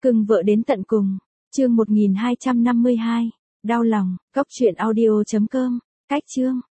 Cưng vợ đến tận cùng. Chương 1252. Đau lòng. Cốc truyện audio.com. Cách chương.